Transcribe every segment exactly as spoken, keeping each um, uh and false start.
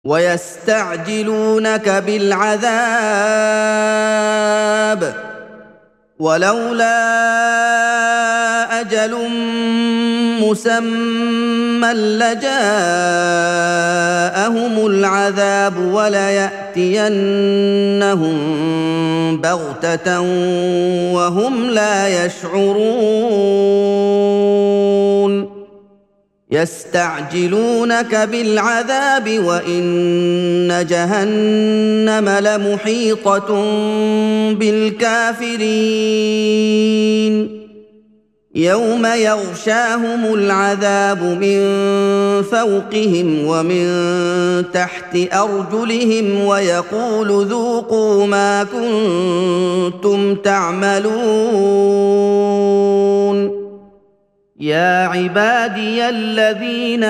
ويستعجلونك بالعذاب ولولا أجل مسمى لجاءهم العذاب وليأتينهم بغتة وهم لا يشعرون يستعجلونك بالعذاب وإن جهنم لمحيطة بالكافرين يوم يغشاهم العذاب من فوقهم ومن تحت أرجلهم ويقول ذوقوا ما كنتم تعملون يا عبادي الذين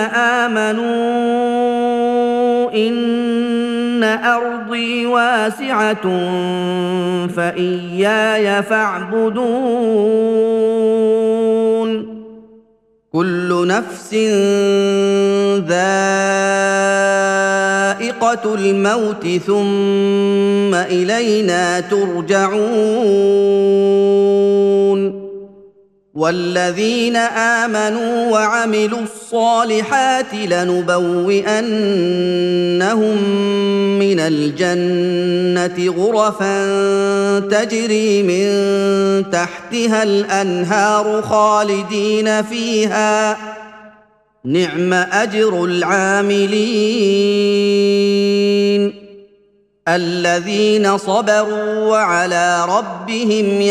آمنوا إن أرضي واسعة فإياي فاعبدون كل نفس ذائقة الموت ثم إلينا ترجعون والذين آمنوا وعملوا الصالحات لنبوئنهم من الجنة غرفا تجري من تحتها الأنهار خالدين فيها نعم أجر العاملين الذين صبروا وعلى ربهم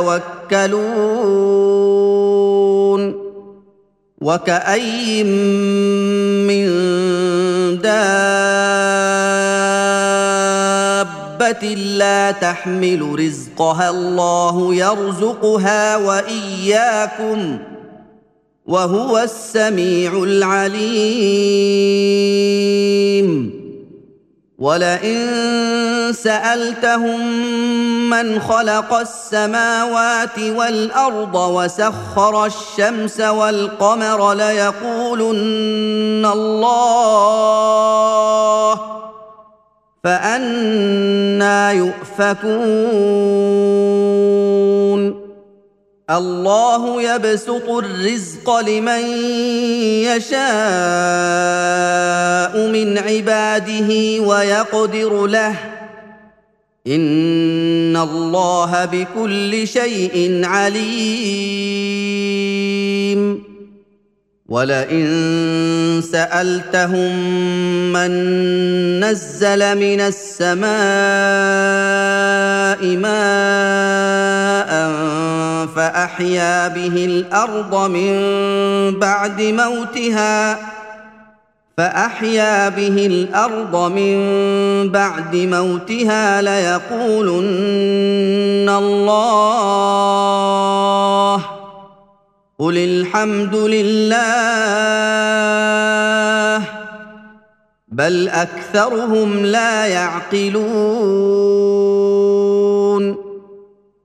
يتوكلون وكأي من دابة لا تحمل رزقها الله يرزقها وإياكم وهو السميع العليم ولئن سألتهم من خلق السماوات والأرض وسخر الشمس والقمر ليقولن الله فأنى يؤفكون الله يبسط الرزق لمن يشاء من عباده ويقدر له إن الله بكل شيء عليم ولئن سألتهم من نزل من السماء ماء فأحيا به الأرض من بعد موتها فأحيا به الأرض من بعد موتها ليقولن الله قل الحمد لله بل أكثرهم لا يعقلون